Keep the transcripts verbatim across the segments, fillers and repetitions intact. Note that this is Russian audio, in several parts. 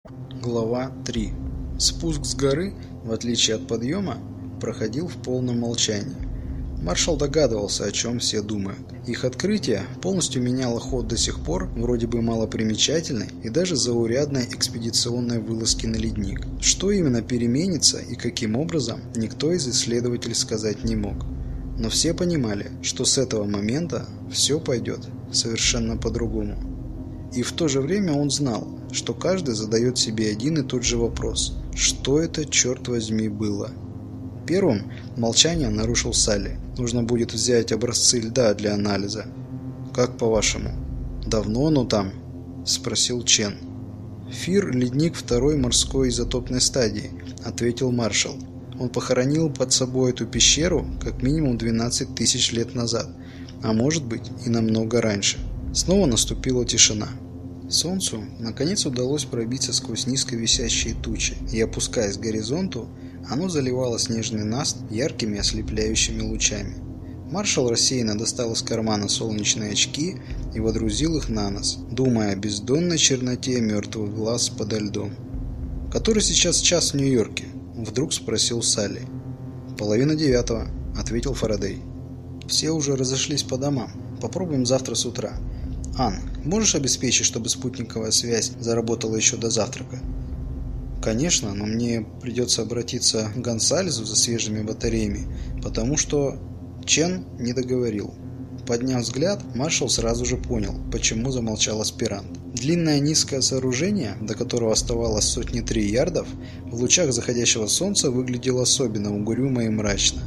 Глава три. Спуск с горы, в отличие от подъема, проходил в полном молчании. Маршал догадывался, о чем все думают. Их открытие полностью меняло ход до сих пор вроде бы малопримечательной и даже заурядной экспедиционной вылазки на ледник. Что именно переменится и каким образом, никто из исследователей сказать не мог. Но все понимали, что с этого момента все пойдет совершенно по-другому. И в то же время он знал, что каждый задает себе один и тот же вопрос: что это, черт возьми, было? Первым молчание нарушил Салли. Нужно будет взять образцы льда для анализа. Как по-вашему? Давно оно там? Спросил Чен. Фир – ледник второй морской изотопной стадии, ответил маршал. Он похоронил под собой эту пещеру как минимум двенадцать тысяч лет назад, а может быть и намного раньше. Снова наступила тишина. Солнцу наконец удалось пробиться сквозь низко висящие тучи, и, опускаясь к горизонту, оно заливало снежный наст яркими ослепляющими лучами. Маршал рассеянно достал из кармана солнечные очки и водрузил их на нос, думая о бездонной черноте мертвых глаз подо льдом. «Который сейчас час в Нью-Йорке?» – вдруг спросил Салли. «Половина девятого», – ответил Фарадей. «Все уже разошлись по домам. Попробуем завтра с утра. Ан, можешь обеспечить, чтобы спутниковая связь заработала еще до завтрака?» «Конечно, но мне придется обратиться к Гонсалесу за свежими батареями, потому что...» Чен не договорил. Подняв взгляд, маршал сразу же понял, почему замолчал аспирант. Длинное низкое сооружение, до которого оставалось сотни три ярдов, в лучах заходящего солнца выглядело особенно угрюмо и мрачно.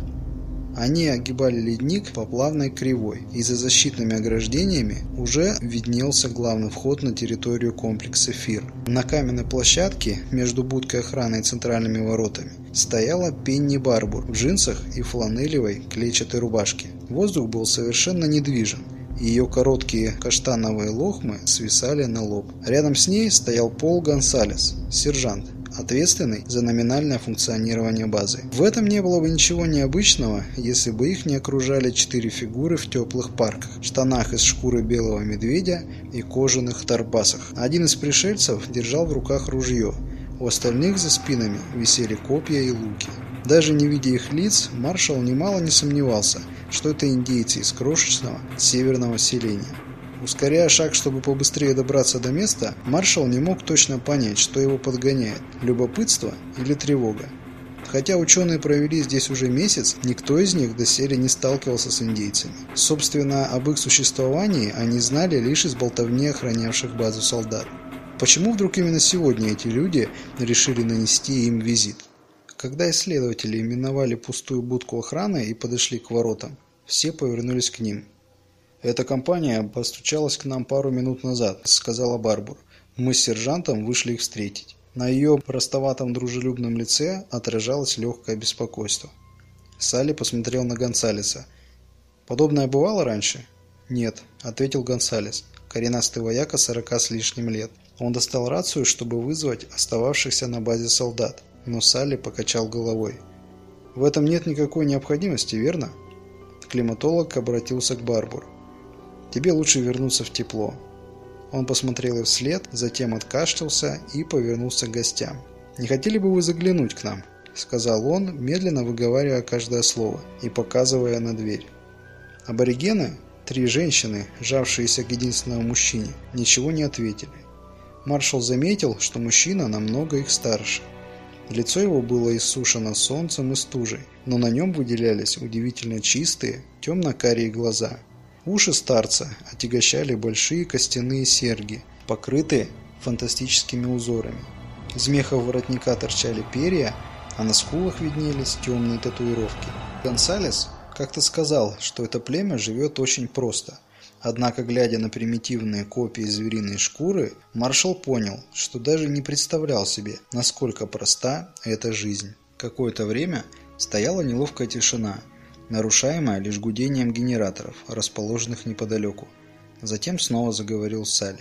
Они огибали ледник по плавной кривой, и за защитными ограждениями уже виднелся главный вход на территорию комплекса Фир. На каменной площадке между будкой охраны и центральными воротами стояла Пенни Барбур в джинсах и фланелевой клетчатой рубашке. Воздух был совершенно недвижен, и ее короткие каштановые лохмы свисали на лоб. Рядом с ней стоял Пол Гонсалес, сержант, ответственный за номинальное функционирование базы. В этом не было бы ничего необычного, если бы их не окружали четыре фигуры в теплых парках, штанах из шкуры белого медведя и кожаных торбасах. Один из пришельцев держал в руках ружье, у остальных за спинами висели копья и луки. Даже не видя их лиц, маршал немало не сомневался, что это индейцы из крошечного северного селения. Ускоряя шаг, чтобы побыстрее добраться до места, маршал не мог точно понять, что его подгоняет – любопытство или тревога. Хотя ученые провели здесь уже месяц, никто из них доселе не сталкивался с индейцами. Собственно, об их существовании они знали лишь из болтовни охранявших базу солдат. Почему вдруг именно сегодня эти люди решили нанести им визит? Когда исследователи миновали пустую будку охраны и подошли к воротам, все повернулись к ним. «Эта компания постучалась к нам пару минут назад», — сказала Барбур. «Мы с сержантом вышли их встретить». На ее простоватом дружелюбном лице отражалось легкое беспокойство. Салли посмотрел на Гонсалеса. «Подобное бывало раньше?» «Нет», — ответил Гонсалес, коренастый вояка сорока с лишним лет. Он достал рацию, чтобы вызвать остававшихся на базе солдат, но Салли покачал головой. «В этом нет никакой необходимости, верно?» Климатолог обратился к Барбур. «Тебе лучше вернуться в тепло». Он посмотрел ей вслед, затем откашлялся и повернулся к гостям. «Не хотели бы вы заглянуть к нам?» – сказал он, медленно выговаривая каждое слово и показывая на дверь. Аборигены, три женщины, жавшиеся к единственному мужчине, ничего не ответили. Маршал заметил, что мужчина намного их старше. Лицо его было иссушено солнцем и стужей, но на нем выделялись удивительно чистые, темно-карие глаза. Уши старца отягощали большие костяные серьги, покрытые фантастическими узорами. Из меха воротника торчали перья, а на скулах виднелись темные татуировки. Гонсалес как-то сказал, что это племя живет очень просто. Однако, глядя на примитивные копии звериной шкуры, маршал понял, что даже не представлял себе, насколько проста эта жизнь. Какое-то время стояла неловкая тишина, нарушаемая лишь гудением генераторов, расположенных неподалеку. Затем снова заговорил Салли.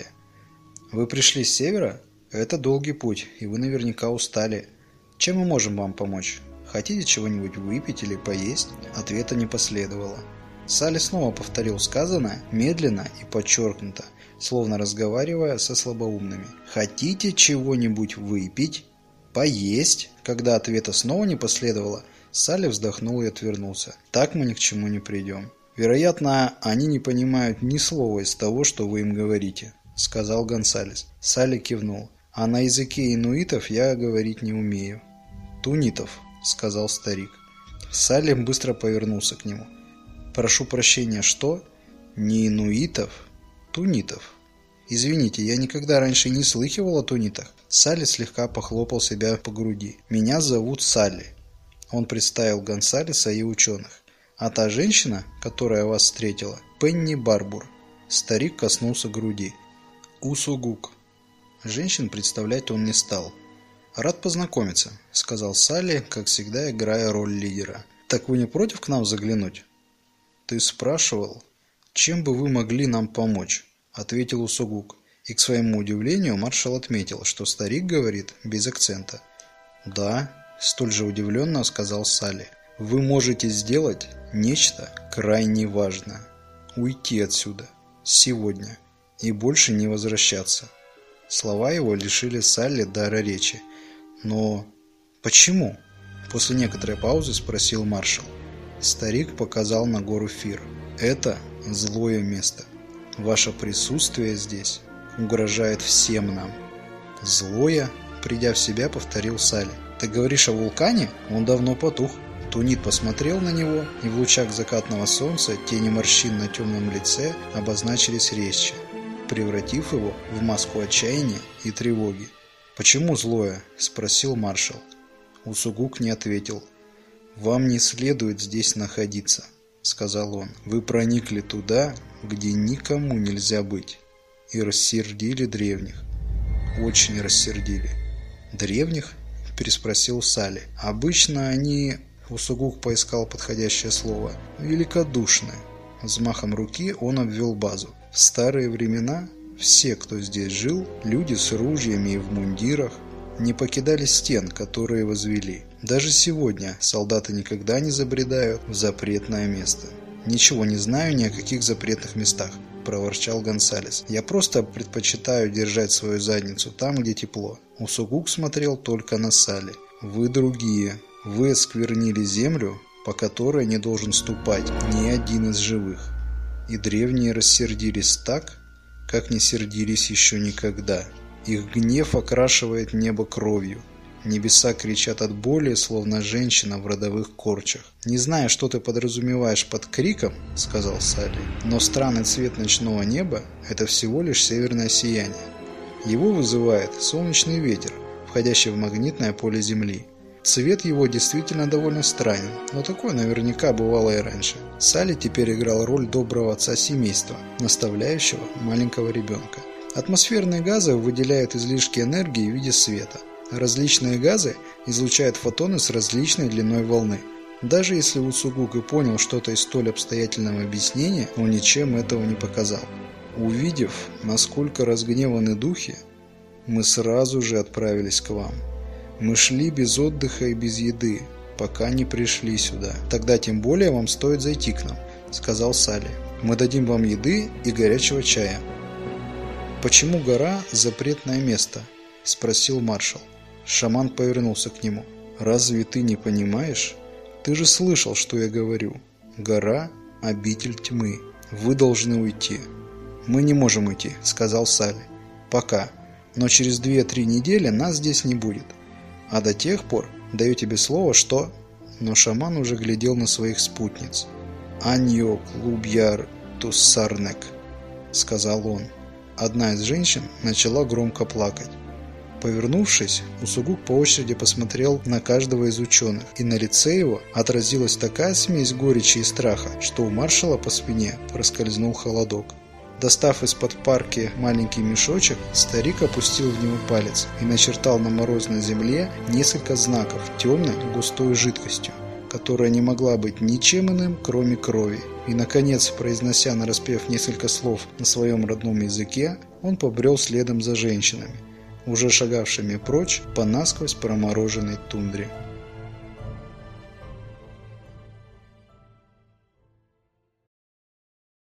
«Вы пришли с севера? Это долгий путь, и вы наверняка устали. Чем мы можем вам помочь? Хотите чего-нибудь выпить или поесть?» Ответа не последовало. Салли снова повторил сказанное, медленно и подчеркнуто, словно разговаривая со слабоумными. «Хотите чего-нибудь выпить? Поесть?» Когда ответа снова не последовало, Салли вздохнул и отвернулся. «Так мы ни к чему не придем. Вероятно, они не понимают ни слова из того, что вы им говорите», — сказал Гонсалес. Салли кивнул. «А на языке инуитов я говорить не умею». «Тунитов», — сказал старик. Салли быстро повернулся к нему. «Прошу прощения, что? Не инуитов? Тунитов. Извините, я никогда раньше не слыхивал о тунитах». Салли слегка похлопал себя по груди. «Меня зовут Салли». Он представил Гонсалеса и ученых. «А та женщина, которая вас встретила, Пенни Барбур». Старик коснулся груди. «Усугук». Женщин представлять он не стал. «Рад познакомиться», — сказал Салли, как всегда играя роль лидера. «Так вы не против к нам заглянуть?» «Ты спрашивал, чем бы вы могли нам помочь?» — ответил Усугук. И к своему удивлению маршал отметил, что старик говорит без акцента. «Да», — столь же удивленно сказал Салли. «Вы можете сделать нечто крайне важное. Уйти отсюда. Сегодня. И больше не возвращаться». Слова его лишили Салли дара речи. «Но почему?» – после некоторой паузы спросил маршал. Старик показал на гору Фир. «Это злое место. Ваше присутствие здесь угрожает всем нам». «Злое?» – придя в себя, повторил Салли. «Ты говоришь о вулкане? Он давно потух». Тунит посмотрел на него, и в лучах закатного солнца тени морщин на темном лице обозначились резче, превратив его в маску отчаяния и тревоги. «Почему злое?» – спросил маршал. Усугук не ответил. «Вам не следует здесь находиться», – сказал он. «Вы проникли туда, где никому нельзя быть, и рассердили древних. Очень рассердили». «Древних?» – переспросил Салли. «Обычно они...» – Усугук поискал подходящее слово. «Великодушны». Взмахом руки он обвел базу. «В старые времена все, кто здесь жил, люди с ружьями и в мундирах, не покидали стен, которые возвели. Даже сегодня солдаты никогда не забредают в запретное место». «Ничего не знаю ни о каких запретных местах», – проворчал Гонсалес. «Я просто предпочитаю держать свою задницу там, где тепло». Усугук смотрел только на Салли. «Вы другие. Вы осквернили землю, по которой не должен ступать ни один из живых. И древние рассердились так, как не сердились еще никогда. Их гнев окрашивает небо кровью. Небеса кричат от боли, словно женщина в родовых корчах». «Не знаю, что ты подразумеваешь под криком», — сказал Салли, «но странный цвет ночного неба — это всего лишь северное сияние. Его вызывает солнечный ветер, входящий в магнитное поле Земли. Цвет его действительно довольно странен, но такое наверняка бывало и раньше». Салли теперь играл роль доброго отца семейства, наставляющего маленького ребенка. Атмосферные газы выделяют излишки энергии в виде света. Различные газы излучают фотоны с различной длиной волны. Даже если Усугук и понял что-то из столь обстоятельного объяснения, он ничем этого не показал. «Увидев, насколько разгневаны духи, мы сразу же отправились к вам. Мы шли без отдыха и без еды, пока не пришли сюда. Тогда тем более вам стоит зайти к нам», — сказал Салли. «Мы дадим вам еды и горячего чая». «Почему гора – запретное место?» – спросил маршал. Шаман повернулся к нему. «Разве ты не понимаешь? Ты же слышал, что я говорю. Гора – обитель тьмы. Вы должны уйти». «Мы не можем уйти», – сказал Салли. «Пока. Но через две-три недели нас здесь не будет. А до тех пор даю тебе слово, что...» Но шаман уже глядел на своих спутниц. «Аньо клубьяр туссарнек», – сказал он. Одна из женщин начала громко плакать. Повернувшись, Усугук по очереди посмотрел на каждого из ученых, и на лице его отразилась такая смесь горечи и страха, что у маршала по спине проскользнул холодок. Достав из-под парки маленький мешочек, старик опустил в него палец и начертал на морозной земле несколько знаков темной густой жидкостью, которая не могла быть ничем иным, кроме крови. И, наконец, произнося нараспев несколько слов на своем родном языке, он побрел следом за женщинами, уже шагавшими прочь по насквозь промороженной тундре.